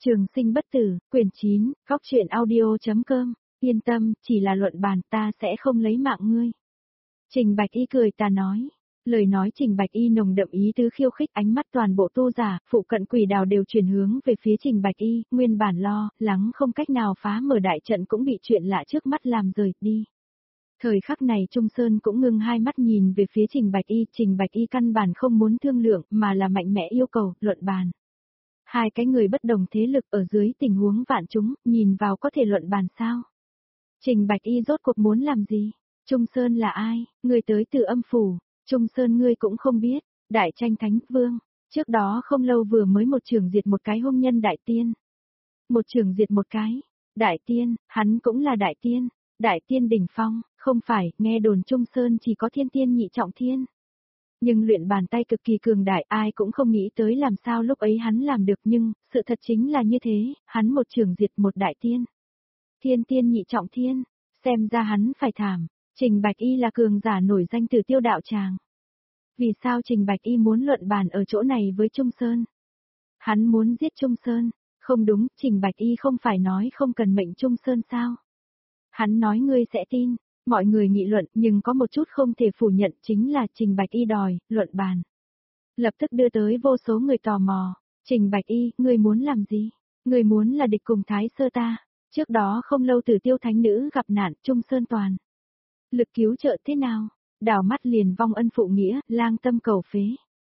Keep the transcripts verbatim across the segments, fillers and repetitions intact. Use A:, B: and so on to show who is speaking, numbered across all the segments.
A: Trường sinh bất tử, quyển chín, góc truyện audio.com, yên tâm, chỉ là luận bàn ta sẽ không lấy mạng ngươi. Trình Bạch Y cười ta nói. Lời nói Trình Bạch Y nồng đậm ý tứ khiêu khích, ánh mắt toàn bộ tu giả, phụ cận quỷ đào đều chuyển hướng về phía Trình Bạch Y, nguyên bản lo, lắng không cách nào phá mở đại trận cũng bị chuyện lạ trước mắt làm rời đi. Thời khắc này Trung Sơn cũng ngưng hai mắt nhìn về phía Trình Bạch Y, Trình Bạch Y căn bản không muốn thương lượng mà là mạnh mẽ yêu cầu, luận bàn. Hai cái người bất đồng thế lực ở dưới tình huống vạn chúng, nhìn vào có thể luận bàn sao? Trình Bạch Y rốt cuộc muốn làm gì? Trung Sơn là ai? Người tới từ âm phủ. Trung Sơn ngươi cũng không biết. Đại tranh thánh vương. Trước đó không lâu vừa mới một trường diệt một cái hôn nhân đại tiên. Một trường diệt một cái. Đại tiên, hắn cũng là đại tiên. Đại tiên đỉnh phong, không phải, nghe đồn Trung Sơn chỉ có thiên tiên nhị trọng thiên. Nhưng luyện bàn tay cực kỳ cường đại, ai cũng không nghĩ tới làm sao lúc ấy hắn làm được, nhưng, sự thật chính là như thế, hắn một trường diệt một đại tiên. Thiên tiên nhị trọng thiên, xem ra hắn phải thảm. Trình Bạch Y là cường giả nổi danh từ Tiêu đạo tràng. Vì sao Trình Bạch Y muốn luận bàn ở chỗ này với Trung Sơn? Hắn muốn giết Trung Sơn. Không đúng, Trình Bạch Y không phải nói không cần mệnh Trung Sơn sao? Hắn nói ngươi sẽ tin. Mọi người nghị luận, nhưng có một chút không thể phủ nhận, chính là Trình Bạch Y đòi luận bàn. Lập tức đưa tới vô số người tò mò. Trình Bạch Y, ngươi muốn làm gì? Ngươi muốn là địch cùng Thái Sơ ta. Trước đó không lâu Tử Tiêu Thánh Nữ gặp nạn, Trung Sơn toàn. Lực cứu trợ thế nào? Đảo mắt liền vong ân phụ nghĩa, lang tâm cầu phế.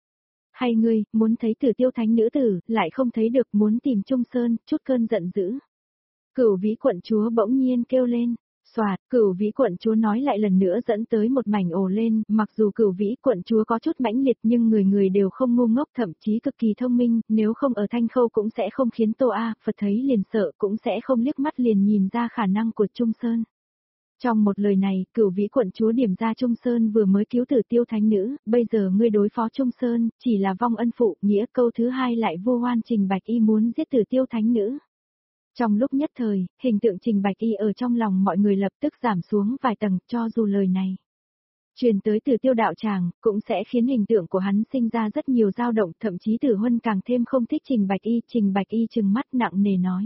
A: Hay ngươi, muốn thấy Tử Tiêu Thánh Nữ tử, lại không thấy được, muốn tìm Trung Sơn, chút cơn giận dữ. Cửu Vĩ quận chúa bỗng nhiên kêu lên. Soạt, Cửu Vĩ quận chúa nói lại lần nữa dẫn tới một mảnh ồ lên, mặc dù Cửu Vĩ quận chúa có chút mãnh liệt nhưng người người đều không ngu ngốc, thậm chí cực kỳ thông minh, nếu không ở Thanh Khâu cũng sẽ không khiến Tô A, Phật thấy liền sợ, cũng sẽ không liếc mắt liền nhìn ra khả năng của Trung Sơn. Trong một lời này, Cửu Vĩ quận chúa điểm ra Trung Sơn vừa mới cứu Tử Tiêu Thánh Nữ, bây giờ ngươi đối phó Trung Sơn, chỉ là vong ân phụ, nghĩa câu thứ hai lại vô oan. Trình Bạch Y muốn giết Tử Tiêu Thánh Nữ. Trong lúc nhất thời, hình tượng Trình Bạch Y ở trong lòng mọi người lập tức giảm xuống vài tầng, cho dù lời này truyền tới từ Tiêu đạo tràng, cũng sẽ khiến hình tượng của hắn sinh ra rất nhiều dao động, thậm chí Tử Huân càng thêm không thích Trình Bạch Y. Trình Bạch Y trừng mắt nặng nề nói.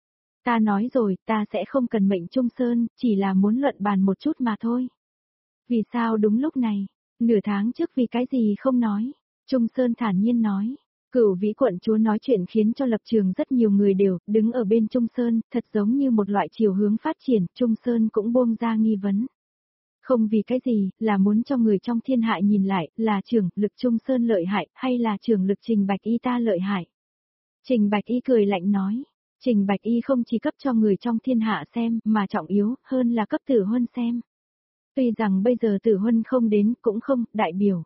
A: Ta nói rồi, ta sẽ không cần mệnh Trung Sơn, chỉ là muốn luận bàn một chút mà thôi. Vì sao đúng lúc này? Nửa tháng trước vì cái gì không nói? Trung Sơn thản nhiên nói. Cửu Vĩ quận chúa nói chuyện khiến cho lập trường rất nhiều người đều đứng ở bên Trung Sơn, thật giống như một loại chiều hướng phát triển, Trung Sơn cũng buông ra nghi vấn. Không vì cái gì, là muốn cho người trong thiên hạ nhìn lại, là trưởng lực Trung Sơn lợi hại, hay là trưởng lực Trình Bạch Y ta lợi hại? Trình Bạch Y cười lạnh nói, Trình Bạch Y không chỉ cấp cho người trong thiên hạ xem, mà trọng yếu hơn là cấp Tử Huân xem. Tuy rằng bây giờ Tử Huân không đến, cũng không, đại biểu.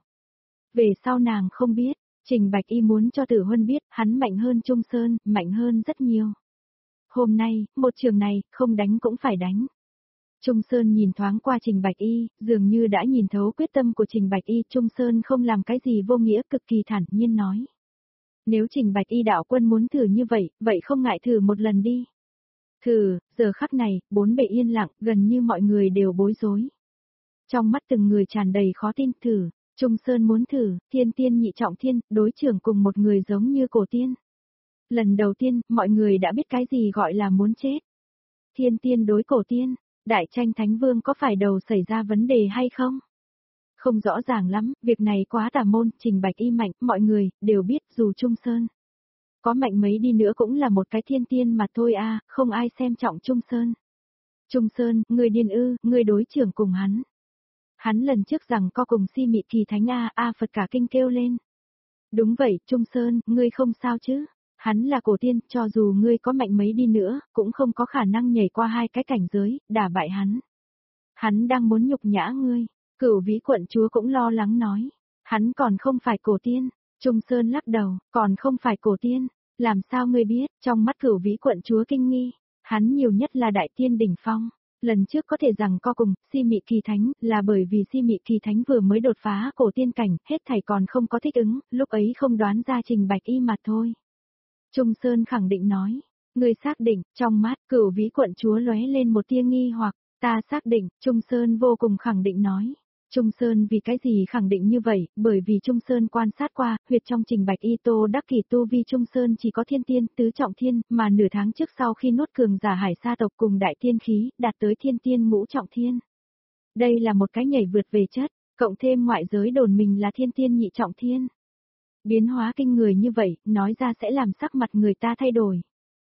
A: Về sau nàng không biết. Trình Bạch Y muốn cho Tử Huân biết, hắn mạnh hơn Trung Sơn, mạnh hơn rất nhiều. Hôm nay, một trường này, không đánh cũng phải đánh. Trung Sơn nhìn thoáng qua Trình Bạch Y, dường như đã nhìn thấu quyết tâm của Trình Bạch Y. Trung Sơn không làm cái gì vô nghĩa, cực kỳ thản nhiên nói. Nếu Trình Bạch Y đạo quân muốn thử như vậy, vậy không ngại thử một lần đi. Thử, giờ khắc này, bốn bề yên lặng, gần như mọi người đều bối rối. Trong mắt từng người tràn đầy khó tin. Thử. Trung Sơn muốn thử, thiên tiên nhị trọng thiên, đối trưởng cùng một người giống như cổ tiên. Lần đầu tiên, mọi người đã biết cái gì gọi là muốn chết. Thiên tiên đối cổ tiên, đại tranh thánh vương có phải đầu xảy ra vấn đề hay không? Không rõ ràng lắm, việc này quá tà môn. Trình Bạch Y mạnh, mọi người, đều biết dù Trung Sơn có mạnh mấy đi nữa cũng là một cái thiên tiên mà thôi a, không ai xem trọng Trung Sơn. Trung Sơn, người điên ư, người đối trưởng cùng hắn. Hắn lần trước rằng co cùng Si Mị Kỳ Thánh A, A Phật cả kinh kêu lên. Đúng vậy, Trung Sơn, ngươi không sao chứ? Hắn là cổ tiên, cho dù ngươi có mạnh mấy đi nữa, cũng không có khả năng nhảy qua hai cái cảnh giới, đả bại hắn. Hắn đang muốn nhục nhã ngươi. Cửu Vĩ quận chúa cũng lo lắng nói. Hắn còn không phải cổ tiên. Trung Sơn lắc đầu, còn không phải cổ tiên. Làm sao ngươi biết? Trong mắt Cửu Vĩ quận chúa kinh nghi. Hắn nhiều nhất là đại tiên đỉnh phong. Lần trước có thể rằng co cùng Si Mị Kỳ Thánh là bởi vì Si Mị Kỳ Thánh vừa mới đột phá cổ tiên cảnh, hết thảy còn không có thích ứng, lúc ấy không đoán ra Trình Bạch Y mà thôi. Trung Sơn khẳng định nói, người xác định. Trong mắt Cửu Vĩ quận chúa lóe lên một tia nghi hoặc, ta xác định. Trung Sơn vô cùng khẳng định nói, Trung Sơn vì cái gì khẳng định như vậy, bởi vì Trung Sơn quan sát qua, huyệt trong Trình Bạch Y Tô đắc kỷ tu vi Trung Sơn chỉ có thiên tiên, tứ trọng thiên, mà nửa tháng trước sau khi nuốt cường giả hải sa tộc cùng đại tiên khí, đạt tới thiên tiên ngũ trọng thiên. Đây là một cái nhảy vượt về chất, cộng thêm ngoại giới đồn mình là thiên tiên nhị trọng thiên. Biến hóa kinh người như vậy, nói ra sẽ làm sắc mặt người ta thay đổi.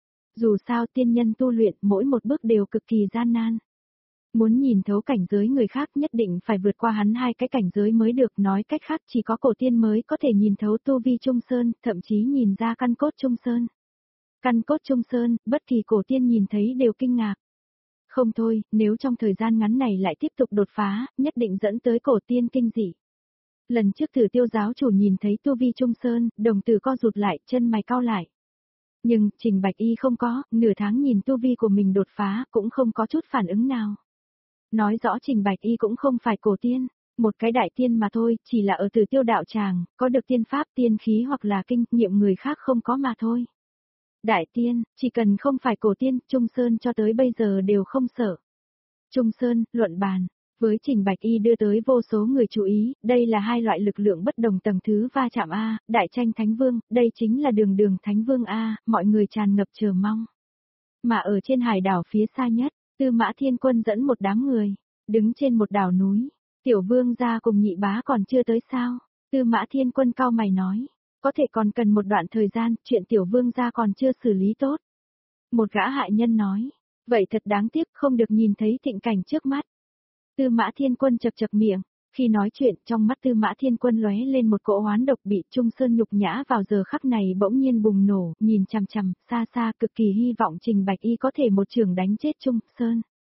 A: Dù sao tiên nhân tu luyện mỗi một bước đều cực kỳ gian nan. Muốn nhìn thấu cảnh giới người khác nhất định phải vượt qua hắn hai cái cảnh giới mới được, nói cách khác chỉ có cổ tiên mới có thể nhìn thấu tu vi Trung Sơn, thậm chí nhìn ra căn cốt Trung Sơn. Căn cốt Trung Sơn, bất kỳ cổ tiên nhìn thấy đều kinh ngạc. Không thôi, nếu trong thời gian ngắn này lại tiếp tục đột phá, nhất định dẫn tới cổ tiên kinh dị. Lần trước Tử Tiêu giáo chủ nhìn thấy tu vi Trung Sơn, đồng tử co rụt lại, chân mày cau lại. Nhưng, Trình Bạch Y không có, nửa tháng nhìn tu vi của mình đột phá, cũng không có chút phản ứng nào. Nói rõ Trình Bạch Y cũng không phải cổ tiên, một cái đại tiên mà thôi, chỉ là ở Tử Tiêu đạo tràng, có được tiên pháp tiên khí hoặc là kinh nghiệm người khác không có mà thôi. Đại tiên, chỉ cần không phải cổ tiên, Trung Sơn cho tới bây giờ đều không sợ. Trung Sơn, luận bàn, với Trình Bạch Y đưa tới vô số người chú ý, đây là hai loại lực lượng bất đồng tầng thứ va chạm A, đại tranh Thánh Vương, đây chính là đường đường Thánh Vương A, mọi người tràn ngập chờ mong. Mà ở trên hải đảo phía xa nhất, Tư Mã Thiên Quân dẫn một đám người, đứng trên một đảo núi, Tiểu Vương gia cùng nhị bá còn chưa tới sao, Tư Mã Thiên Quân cau mày nói. Có thể còn cần một đoạn thời gian, chuyện Tiểu Vương gia còn chưa xử lý tốt. Một gã hại nhân nói, vậy thật đáng tiếc không được nhìn thấy thịnh cảnh trước mắt. Tư Mã Thiên Quân chập chập miệng, khi nói chuyện trong mắt Tư Mã Thiên Quân lóe lên một cỗ oán độc bị Trung Sơn nhục nhã vào giờ khắc này bỗng nhiên bùng nổ, nhìn chằm chằm, xa xa cực kỳ hy vọng Trình Bạch Y có thể một trường đánh chết Trung Sơn.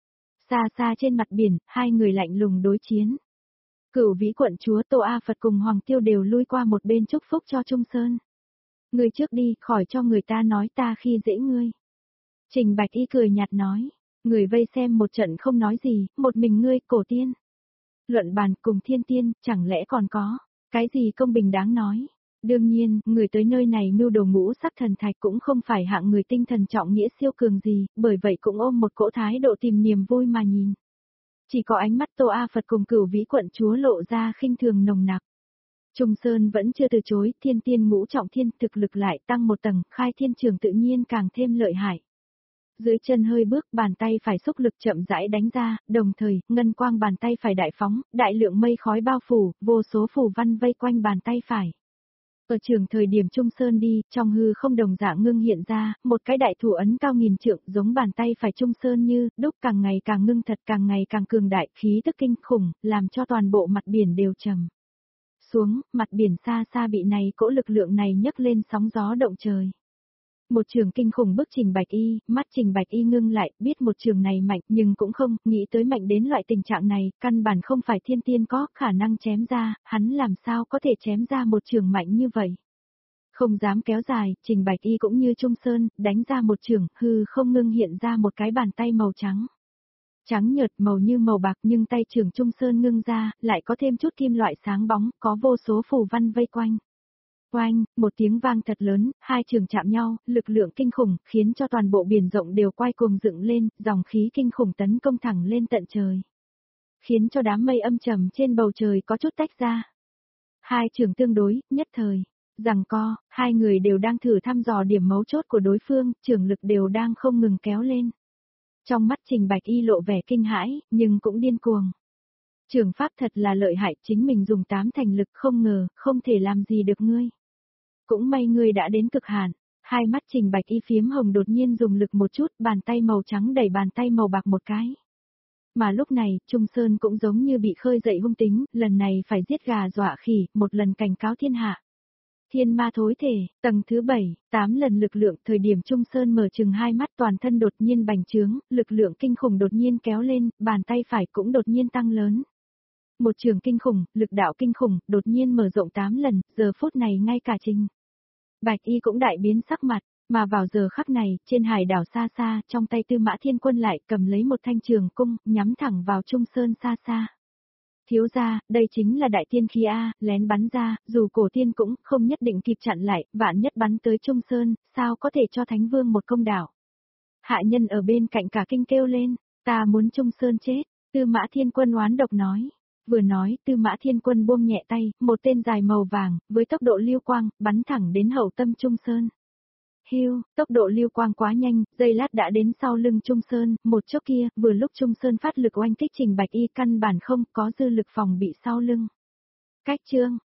A: Xa xa trên mặt biển, hai người lạnh lùng đối chiến. Cửu Vĩ quận chúa Tô A Phật cùng Hoàng Tiêu đều lui qua một bên chúc phúc cho Trung Sơn. Ngươi trước đi, khỏi cho người ta nói ta khi dễ ngươi. Trình Bạch Y cười nhạt nói, người vây xem một trận không nói gì, một mình ngươi, cổ tiên. Luận bàn cùng thiên tiên, chẳng lẽ còn có, cái gì công bình đáng nói. Đương nhiên, người tới nơi này mưu đồ ngũ sắc thần thạch cũng không phải hạng người tinh thần trọng nghĩa siêu cường gì, bởi vậy cũng ôm một cỗ thái độ tìm niềm vui mà nhìn. Chỉ có ánh mắt Tô A Phật cùng Cửu Vĩ quận chúa lộ ra khinh thường nồng nặc. Trung Sơn vẫn chưa từ chối, thiên tiên ngũ trọng thiên thực lực lại tăng một tầng, khai thiên trường tự nhiên càng thêm lợi hại. Dưới chân hơi bước, bàn tay phải xúc lực chậm rãi đánh ra, đồng thời, ngân quang bàn tay phải đại phóng, đại lượng mây khói bao phủ, vô số phù văn vây quanh bàn tay phải. Ở trường thời điểm Trung Sơn đi, trong hư không đồng dạng ngưng hiện ra, một cái đại thủ ấn cao nghìn trượng giống bàn tay phải Trung Sơn như, đúc càng ngày càng ngưng thật càng ngày càng cường đại, khí tức kinh khủng, làm cho toàn bộ mặt biển đều trầm xuống, mặt biển xa xa bị này cỗ lực lượng này nhấc lên sóng gió động trời. Một trường kinh khủng bức Trình Bạch Y, mắt Trình Bạch Y ngưng lại, biết một trường này mạnh, nhưng cũng không, nghĩ tới mạnh đến loại tình trạng này, căn bản không phải thiên tiên có khả năng chém ra, hắn làm sao có thể chém ra một trường mạnh như vậy. Không dám kéo dài, Trình Bạch Y cũng như Trung Sơn, đánh ra một trường, hư không ngưng hiện ra một cái bàn tay màu trắng. Trắng nhợt màu như màu bạc nhưng tay trường Trung Sơn ngưng ra, lại có thêm chút kim loại sáng bóng, có vô số phù văn vây quanh. Oanh, một tiếng vang thật lớn, hai trường chạm nhau, lực lượng kinh khủng, khiến cho toàn bộ biển rộng đều quay cuồng dựng lên, dòng khí kinh khủng tấn công thẳng lên tận trời. Khiến cho đám mây âm trầm trên bầu trời có chút tách ra. Hai trường tương đối, nhất thời, giằng co, hai người đều đang thử thăm dò điểm mấu chốt của đối phương, trường lực đều đang không ngừng kéo lên. Trong mắt Trình Bạch Y lộ vẻ kinh hãi, nhưng cũng điên cuồng. Trường pháp thật là lợi hại, chính mình dùng tám thành lực không ngờ, không thể làm gì được ngươi. Cũng may ngươi đã đến cực hạn, hai mắt Trình Bạch Y phiếm hồng đột nhiên dùng lực một chút, bàn tay màu trắng đẩy bàn tay màu bạc một cái. Mà lúc này, Trung Sơn cũng giống như bị khơi dậy hung tính, lần này phải giết gà dọa khỉ, một lần cảnh cáo thiên hạ. Thiên ma thối thể, tầng thứ bảy, tám lần lực lượng, thời điểm Trung Sơn mở chừng hai mắt toàn thân đột nhiên bành trướng, lực lượng kinh khủng đột nhiên kéo lên, bàn tay phải cũng đột nhiên tăng lớn. Một trường kinh khủng, lực đạo kinh khủng, đột nhiên mở rộng tám lần, giờ phút này ngay cả Trình Bạch Y cũng đại biến sắc mặt, mà vào giờ khắc này, trên hải đảo xa xa, trong tay Tư Mã Thiên Quân lại cầm lấy một thanh trường cung, nhắm thẳng vào Trung Sơn xa xa. Thiếu gia, đây chính là đại tiên khí A, lén bắn ra, dù cổ tiên cũng không nhất định kịp chặn lại, vạn nhất bắn tới Trung Sơn, sao có thể cho Thánh Vương một công đảo. Hạ nhân ở bên cạnh cả kinh kêu lên, ta muốn Trung Sơn chết, Tư Mã Thiên Quân oán độc nói. Vừa nói, Tư Mã Thiên Quân buông nhẹ tay, một tên dài màu vàng, với tốc độ lưu quang, bắn thẳng đến hậu tâm Trung Sơn. Hiu, tốc độ lưu quang quá nhanh, giây lát đã đến sau lưng Trung Sơn, một chốc kia, vừa lúc Trung Sơn phát lực oanh kích Trình Bạch Y căn bản không có dư lực phòng bị sau lưng. Cách chương